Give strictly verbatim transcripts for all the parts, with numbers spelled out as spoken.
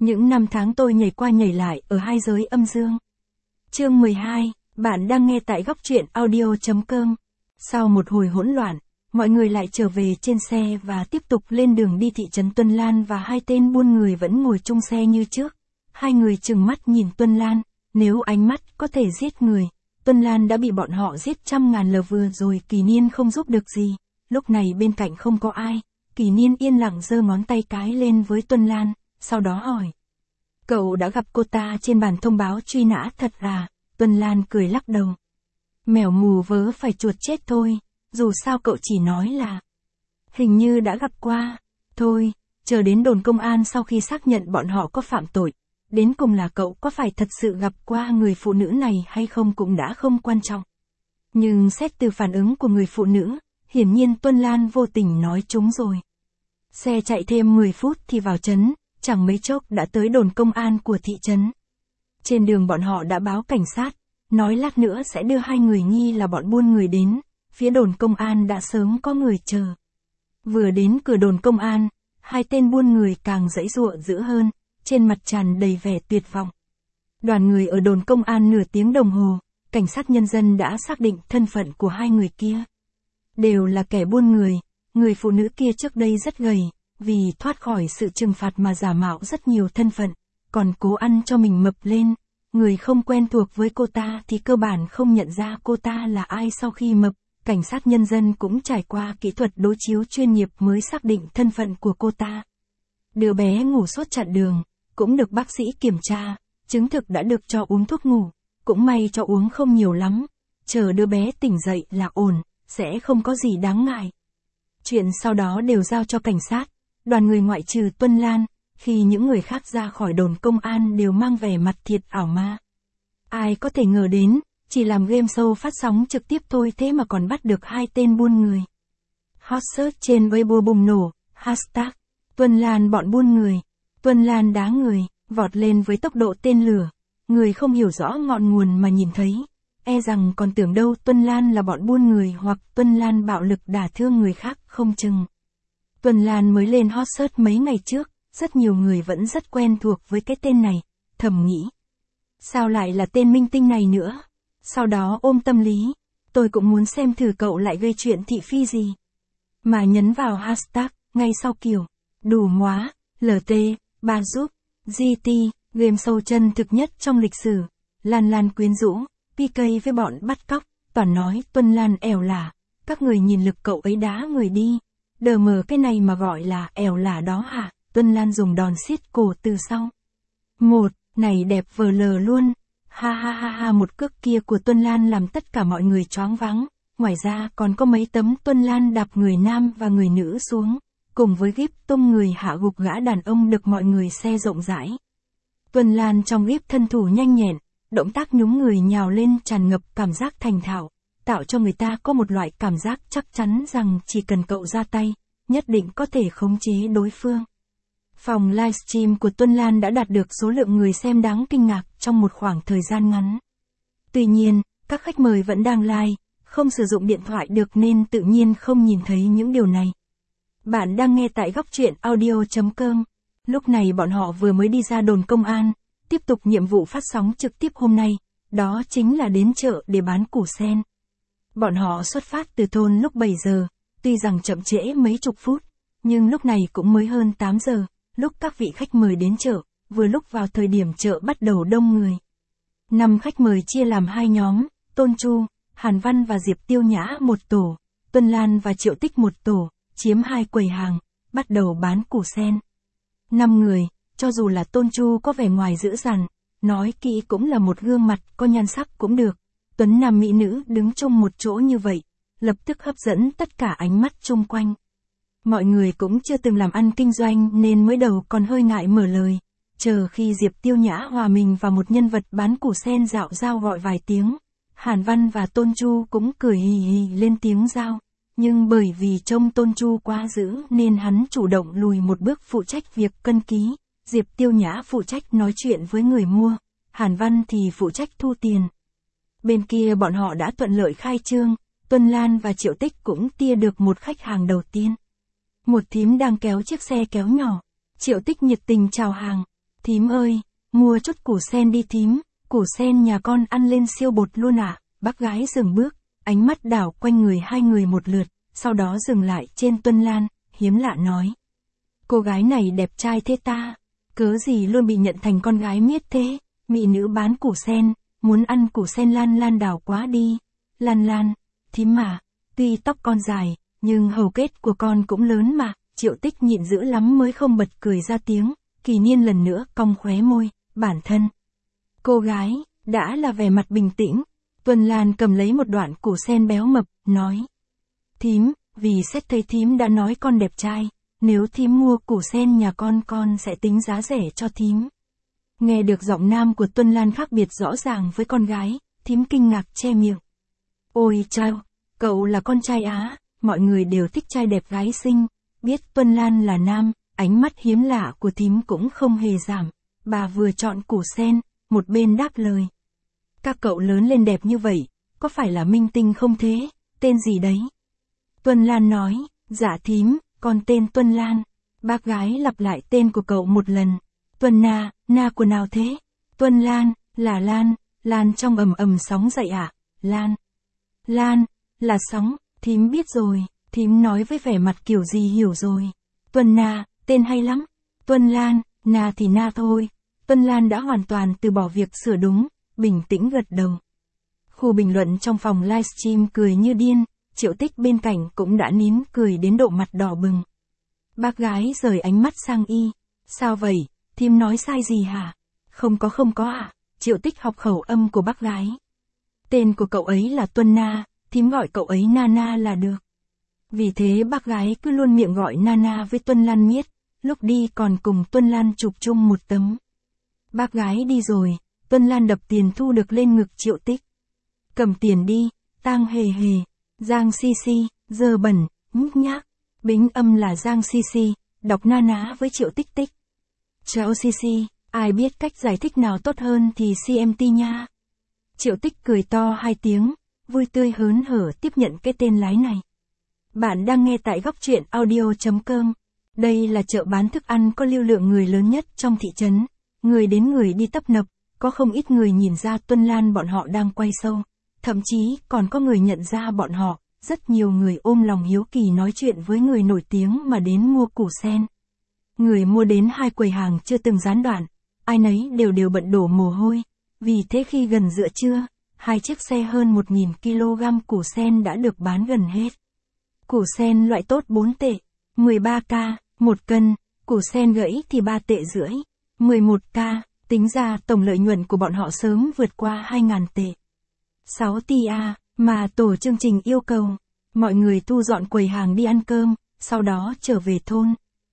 Những năm tháng tôi nhảy qua nhảy lại ở hai giới âm dương. Chương mười hai, bạn đang nghe tại góc truyện audio chấm com. Sau một hồi hỗn loạn, mọi người lại trở về trên xe và tiếp tục lên đường đi thị trấn Tuân Lan, và hai tên buôn người vẫn ngồi chung xe như trước. Hai người trừng mắt nhìn Tuân Lan, nếu ánh mắt có thể giết người, Tuân Lan đã bị bọn họ giết trăm ngàn lờ vừa rồi. Kỳ Niên không giúp được gì. Lúc này bên cạnh không có ai, Kỳ Niên yên lặng giơ ngón tay cái lên với Tuân Lan, sau đó hỏi. Cậu đã gặp cô ta trên bản thông báo truy nã thật à? Tuân Lan cười lắc đầu. Mèo mù vớ phải chuột chết thôi, dù sao cậu chỉ nói là hình như đã gặp qua. Thôi, chờ đến đồn công an sau khi xác nhận bọn họ có phạm tội. Đến cùng là cậu có phải thật sự gặp qua người phụ nữ này hay không cũng đã không quan trọng. Nhưng xét từ phản ứng của người phụ nữ, hiển nhiên Tuân Lan vô tình nói trúng rồi. Xe chạy thêm mười phút thì vào trấn, chẳng mấy chốc đã tới đồn công an của thị trấn. Trên đường bọn họ đã báo cảnh sát, nói lát nữa sẽ đưa hai người nghi là bọn buôn người đến, phía đồn công an đã sớm có người chờ. Vừa đến cửa đồn công an, hai tên buôn người càng giãy giụa dữ hơn, trên mặt tràn đầy vẻ tuyệt vọng. Đoàn người ở đồn công an nửa tiếng đồng hồ, cảnh sát nhân dân đã xác định thân phận của hai người kia. Đều là kẻ buôn người, người phụ nữ kia trước đây rất gầy, vì thoát khỏi sự trừng phạt mà giả mạo rất nhiều thân phận, còn cố ăn cho mình mập lên. Người không quen thuộc với cô ta thì cơ bản không nhận ra cô ta là ai. Sau khi mập, cảnh sát nhân dân cũng trải qua kỹ thuật đối chiếu chuyên nghiệp mới xác định thân phận của cô ta. Đứa bé ngủ suốt chặn đường, cũng được bác sĩ kiểm tra, chứng thực đã được cho uống thuốc ngủ, cũng may cho uống không nhiều lắm, chờ đứa bé tỉnh dậy là ổn, sẽ không có gì đáng ngại. Chuyện sau đó đều giao cho cảnh sát, đoàn người ngoại trừ Tuân Lan, khi những người khác ra khỏi đồn công an đều mang vẻ mặt thiệt ảo ma. Ai có thể ngờ đến, chỉ làm game show phát sóng trực tiếp thôi thế mà còn bắt được hai tên buôn người. Hot search trên Weibo bùng nổ, hashtag, Tuân Lan bọn buôn người, Tuân Lan đá người, vọt lên với tốc độ tên lửa. Người không hiểu rõ ngọn nguồn mà nhìn thấy, e rằng còn tưởng đâu Tuân Lan là bọn buôn người hoặc Tuân Lan bạo lực đả thương người khác không chừng. Tuân Lan mới lên hot search mấy ngày trước, rất nhiều người vẫn rất quen thuộc với cái tên này, thầm nghĩ. Sao lại là tên minh tinh này nữa? Sau đó ôm tâm lý, tôi cũng muốn xem thử cậu lại gây chuyện thị phi gì. Mà nhấn vào hashtag, ngay sau kiểu, đủ móa, lờ tê, ba giúp, giê tê, game show chân thực nhất trong lịch sử. Lan Lan quyến rũ, pê ca với bọn bắt cóc, toàn nói Tuân Lan ẻo lả, các người nhìn lực cậu ấy đá người đi. Đờ mờ cái này mà gọi là ẻo lả đó hả? Tuân Lan dùng đòn siết cổ từ sau. Một, này đẹp vờ lờ luôn. Ha ha ha ha, một cước kia của Tuân Lan làm tất cả mọi người choáng váng. Ngoài ra còn có mấy tấm Tuân Lan đạp người nam và người nữ xuống, cùng với gíp tung người hạ gục gã đàn ông được mọi người xe rộng rãi. Tuân Lan trong gíp thân thủ nhanh nhẹn, động tác nhúng người nhào lên tràn ngập cảm giác thành thạo, tạo cho người ta có một loại cảm giác chắc chắn rằng chỉ cần cậu ra tay, nhất định có thể khống chế đối phương. Phòng livestream của Tuân Lan đã đạt được số lượng người xem đáng kinh ngạc trong một khoảng thời gian ngắn. Tuy nhiên, các khách mời vẫn đang live, không sử dụng điện thoại được nên tự nhiên không nhìn thấy những điều này. Bạn đang nghe tại góc truyện audio chấm com. Lúc này bọn họ vừa mới đi ra đồn công an, tiếp tục nhiệm vụ phát sóng trực tiếp hôm nay, đó chính là đến chợ để bán củ sen. Bọn họ xuất phát từ thôn lúc bảy giờ, tuy rằng chậm trễ mấy chục phút, nhưng lúc này cũng mới hơn tám giờ. Lúc các vị khách mời đến chợ, vừa lúc vào thời điểm chợ bắt đầu đông người. Năm khách mời chia làm hai nhóm, Tôn Chu, Hàn Văn và Diệp Tiêu Nhã một tổ, Tuân Lan và Triệu Tích một tổ, chiếm hai quầy hàng, bắt đầu bán củ sen. Năm người, cho dù là Tôn Chu có vẻ ngoài dữ dằn, nói kỹ cũng là một gương mặt có nhan sắc cũng được. Tuấn nam mỹ nữ đứng chung một chỗ như vậy, lập tức hấp dẫn tất cả ánh mắt chung quanh. Mọi người cũng chưa từng làm ăn kinh doanh nên mới đầu còn hơi ngại mở lời, chờ khi Diệp Tiêu Nhã hòa mình vào một nhân vật bán củ sen dạo dao gọi vài tiếng, Hàn Văn và Tôn Chu cũng cười hì hì lên tiếng giao, nhưng bởi vì trông Tôn Chu quá dữ nên hắn chủ động lùi một bước phụ trách việc cân ký, Diệp Tiêu Nhã phụ trách nói chuyện với người mua, Hàn Văn thì phụ trách thu tiền. Bên kia bọn họ đã thuận lợi khai trương, Tuân Lan và Triệu Tích cũng tia được một khách hàng đầu tiên. Một thím đang kéo chiếc xe kéo nhỏ, Triệu Tích nhiệt tình chào hàng. Thím ơi, mua chút củ sen đi thím, củ sen nhà con ăn lên siêu bột luôn ạ. À. Bác gái dừng bước, ánh mắt đảo quanh người hai người một lượt, sau đó dừng lại trên Tuân Lan, hiếm lạ nói. Cô gái này đẹp trai thế ta, cớ gì luôn bị nhận thành con gái miết thế, mỹ nữ bán củ sen, muốn ăn củ sen Lan Lan đảo quá đi. Lan Lan, thím mà, tuy tóc con dài, nhưng hầu kết của con cũng lớn mà. Triệu Tích nhịn dữ lắm mới không bật cười ra tiếng, Kỳ Niên lần nữa cong khóe môi, bản thân. Cô gái, đã là vẻ mặt bình tĩnh, Tuân Lan cầm lấy một đoạn củ sen béo mập, nói. Thím, vì xét thấy thím đã nói con đẹp trai, nếu thím mua củ sen nhà con con sẽ tính giá rẻ cho thím. Nghe được giọng nam của Tuân Lan khác biệt rõ ràng với con gái, thím kinh ngạc che miệng. Ôi chao, cậu là con trai Á, mọi người đều thích trai đẹp gái xinh. Biết Tuân Lan là nam, ánh mắt hiếm lạ của thím cũng không hề giảm. Bà vừa chọn củ sen, một bên đáp lời. Các cậu lớn lên đẹp như vậy, có phải là minh tinh không thế, tên gì đấy? Tuân Lan nói, dạ thím, con tên Tuân Lan. Bác gái lặp lại tên của cậu một lần. Tuân Na, Na của nào thế? Tuân Lan, là Lan, Lan trong ầm ầm sóng dậy ạ, à? Lan. Lan, là sóng, thím biết rồi. Thím nói với vẻ mặt kiểu gì hiểu rồi. Tuân Na, tên hay lắm. Tuân Lan, Na thì Na thôi. Tuân Lan đã hoàn toàn từ bỏ việc sửa đúng, bình tĩnh gật đầu. Khu bình luận trong phòng livestream cười như điên, Triệu Tích bên cạnh cũng đã nín cười đến độ mặt đỏ bừng. Bác gái rời ánh mắt sang y. Sao vậy, thím nói sai gì hả? Không có không có ạ. À? Triệu Tích học khẩu âm của bác gái. Tên của cậu ấy là Tuân Na, thím gọi cậu ấy Nana là được. Vì thế bác gái cứ luôn miệng gọi Nana với Tuân Lan miết, lúc đi còn cùng Tuân Lan chụp chung một tấm. Bác gái đi rồi, Tuân Lan đập tiền thu được lên ngực Triệu Tích. Cầm tiền đi, Tang hề hề, Giang si si, dơ bẩn, nhúc nhác. Bính âm là Giang si si, đọc na ná với Triệu Tích Tích. Cháu si si, ai biết cách giải thích nào tốt hơn thì xê em tê nha. Triệu Tích cười to hai tiếng, vui tươi hớn hở tiếp nhận cái tên lái này. Bạn đang nghe tại góc truyện audio chấm com. Đây là chợ bán thức ăn có lưu lượng người lớn nhất trong thị trấn. Người đến người đi tấp nập, có không ít người nhìn ra Tuân Lan bọn họ đang quay show. Thậm chí còn có người nhận ra bọn họ, rất nhiều người ôm lòng hiếu kỳ nói chuyện với người nổi tiếng mà đến mua củ sen. Người mua đến hai quầy hàng chưa từng gián đoạn, ai nấy đều đều bận đổ mồ hôi. Vì thế khi gần giữa trưa, hai chiếc xe hơn một nghìn ki lô gam củ sen đã được bán gần hết. Củ sen loại tốt bốn tệ, mười ba ca, một cân, củ sen gãy thì ba tệ rưỡi, mười một ca, tính ra tổng lợi nhuận của bọn họ sớm vượt qua hai nghìn tệ. sáu tê a, mà tổ chương trình yêu cầu, mọi người thu dọn quầy hàng đi ăn cơm, sau đó trở về thôn.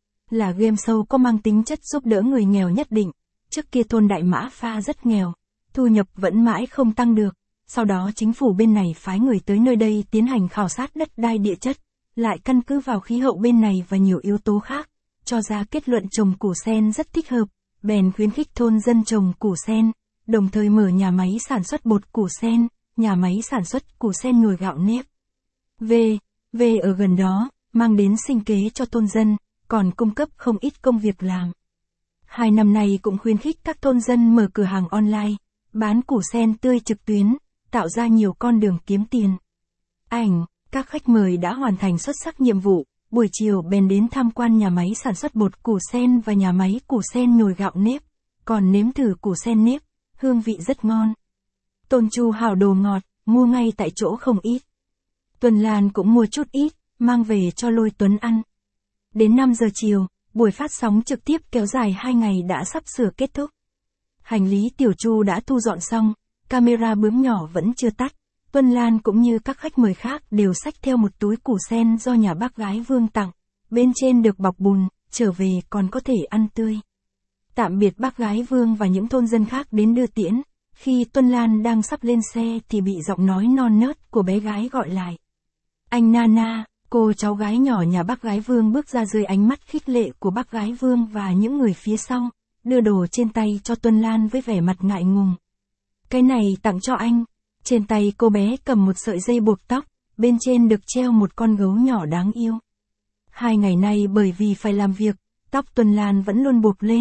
Là game show có mang tính chất giúp đỡ người nghèo nhất định, trước kia thôn Đại Mã Pha rất nghèo, thu nhập vẫn mãi không tăng được. Sau đó chính phủ bên này phái người tới nơi đây tiến hành khảo sát đất đai địa chất, lại căn cứ vào khí hậu bên này và nhiều yếu tố khác, cho ra kết luận trồng củ sen rất thích hợp, bèn khuyến khích thôn dân trồng củ sen, đồng thời mở nhà máy sản xuất bột củ sen, nhà máy sản xuất củ sen nhồi gạo nếp. V, V ở gần đó, mang đến sinh kế cho thôn dân, còn cung cấp không ít công việc làm. Hai năm nay cũng khuyến khích các thôn dân mở cửa hàng online, bán củ sen tươi trực tuyến, tạo ra nhiều con đường kiếm tiền. Ảnh, các khách mời đã hoàn thành xuất sắc nhiệm vụ, buổi chiều bèn đến tham quan nhà máy sản xuất bột củ sen và nhà máy củ sen nhồi gạo nếp, còn nếm thử củ sen nếp, hương vị rất ngon. Tôn Chu hảo đồ ngọt, mua ngay tại chỗ không ít. Tuân Lan cũng mua chút ít, mang về cho Lôi Tuấn ăn. Đến năm giờ chiều, buổi phát sóng trực tiếp kéo dài hai ngày đã sắp sửa kết thúc. Hành lý Tiểu Chu đã thu dọn xong, camera bướm nhỏ vẫn chưa tắt. Tuân Lan cũng như các khách mời khác đều xách theo một túi củ sen do nhà bác gái Vương tặng, bên trên được bọc bùn, trở về còn có thể ăn tươi. Tạm biệt bác gái Vương và những thôn dân khác đến đưa tiễn, khi Tuân Lan đang sắp lên xe thì bị giọng nói non nớt của bé gái gọi lại. Anh Nana, cô cháu gái nhỏ nhà bác gái Vương bước ra dưới ánh mắt khích lệ của bác gái Vương và những người phía sau, đưa đồ trên tay cho Tuân Lan với vẻ mặt ngại ngùng. Cái này tặng cho anh. Trên tay cô bé cầm một sợi dây buộc tóc, bên trên được treo một con gấu nhỏ đáng yêu. Hai ngày nay bởi vì phải làm việc, tóc Tuân Lan vẫn luôn buộc lên,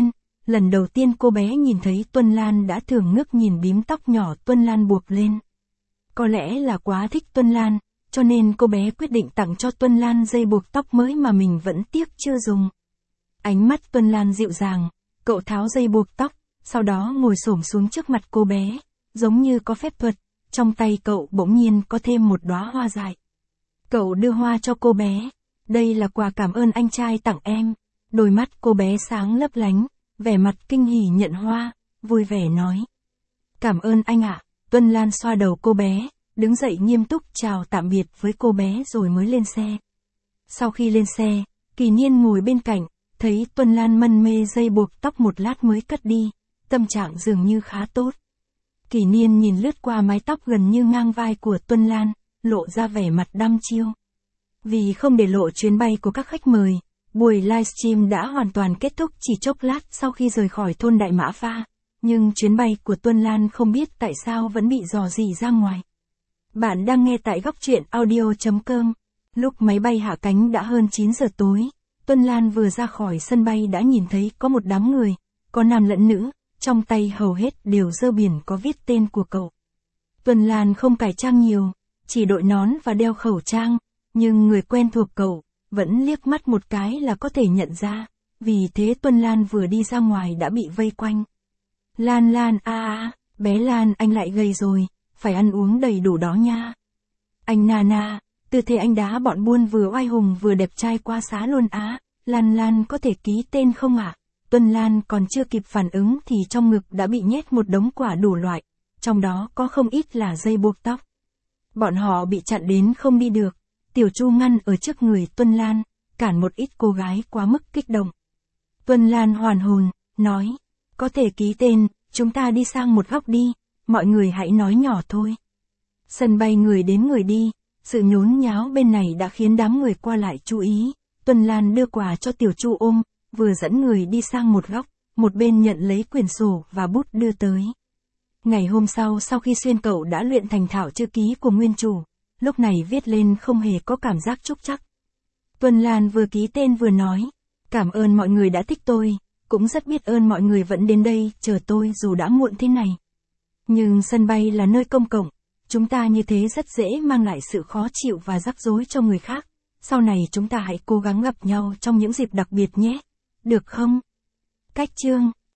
lần đầu tiên cô bé nhìn thấy Tuân Lan đã thường ngước nhìn bím tóc nhỏ Tuân Lan buộc lên. Có lẽ là quá thích Tuân Lan, cho nên cô bé quyết định tặng cho Tuân Lan dây buộc tóc mới mà mình vẫn tiếc chưa dùng. Ánh mắt Tuân Lan dịu dàng, cậu tháo dây buộc tóc, sau đó ngồi xổm xuống trước mặt cô bé, giống như có phép thuật, trong tay cậu bỗng nhiên có thêm một đóa hoa dại. Cậu đưa hoa cho cô bé, đây là quà cảm ơn anh trai tặng em. Đôi mắt cô bé sáng lấp lánh, vẻ mặt kinh hỉ nhận hoa, vui vẻ nói. Cảm ơn anh ạ. Tuân Lan xoa đầu cô bé, đứng dậy nghiêm túc chào tạm biệt với cô bé rồi mới lên xe. Sau khi lên xe, Kỳ Niên ngồi bên cạnh, thấy Tuân Lan mân mê dây buộc tóc một lát mới cất đi, tâm trạng dường như khá tốt. Kỳ Niên nhìn lướt qua mái tóc gần như ngang vai của Tuân Lan, lộ ra vẻ mặt đăm chiêu. Vì không để lộ chuyến bay của các khách mời, buổi livestream đã hoàn toàn kết thúc chỉ chốc lát sau khi rời khỏi thôn Đại Mã Pha, nhưng chuyến bay của Tuân Lan không biết tại sao vẫn bị dò dỉ ra ngoài. Bạn đang nghe tại góc truyện audio chấm com. Lúc máy bay hạ cánh đã hơn chín giờ tối, Tuân Lan vừa ra khỏi sân bay đã nhìn thấy có một đám người, có nam lẫn nữ, trong tay hầu hết đều giơ biển có viết tên của cậu. Tuân Lan không cải trang nhiều, chỉ đội nón và đeo khẩu trang, nhưng người quen thuộc cậu, vẫn liếc mắt một cái là có thể nhận ra, vì thế Tuân Lan vừa đi ra ngoài đã bị vây quanh. Lan Lan a a, bé Lan anh lại gầy rồi, phải ăn uống đầy đủ đó nha. Anh Nana, tư thế anh đá bọn buôn vừa oai hùng vừa đẹp trai quá xá luôn á, Lan Lan có thể ký tên không ạ? À? Tuân Lan còn chưa kịp phản ứng thì trong ngực đã bị nhét một đống quả đủ loại, trong đó có không ít là dây buộc tóc. Bọn họ bị chặn đến không đi được, Tiểu Chu ngăn ở trước người Tuân Lan, cản một ít cô gái quá mức kích động. Tuân Lan hoàn hồn, nói, có thể ký tên, chúng ta đi sang một góc đi, mọi người hãy nói nhỏ thôi. Sân bay người đến người đi, sự nhốn nháo bên này đã khiến đám người qua lại chú ý. Tuân Lan đưa quà cho Tiểu Chu ôm, vừa dẫn người đi sang một góc, một bên nhận lấy quyển sổ và bút đưa tới. Ngày hôm sau sau khi Xuyên cậu đã luyện thành thạo chữ ký của nguyên chủ, lúc này viết lên không hề có cảm giác trúc trắc. Tuân Lan vừa ký tên vừa nói, cảm ơn mọi người đã thích tôi, cũng rất biết ơn mọi người vẫn đến đây chờ tôi dù đã muộn thế này. Nhưng sân bay là nơi công cộng, chúng ta như thế rất dễ mang lại sự khó chịu và rắc rối cho người khác. Sau này chúng ta hãy cố gắng gặp nhau trong những dịp đặc biệt nhé, được không? Cách chương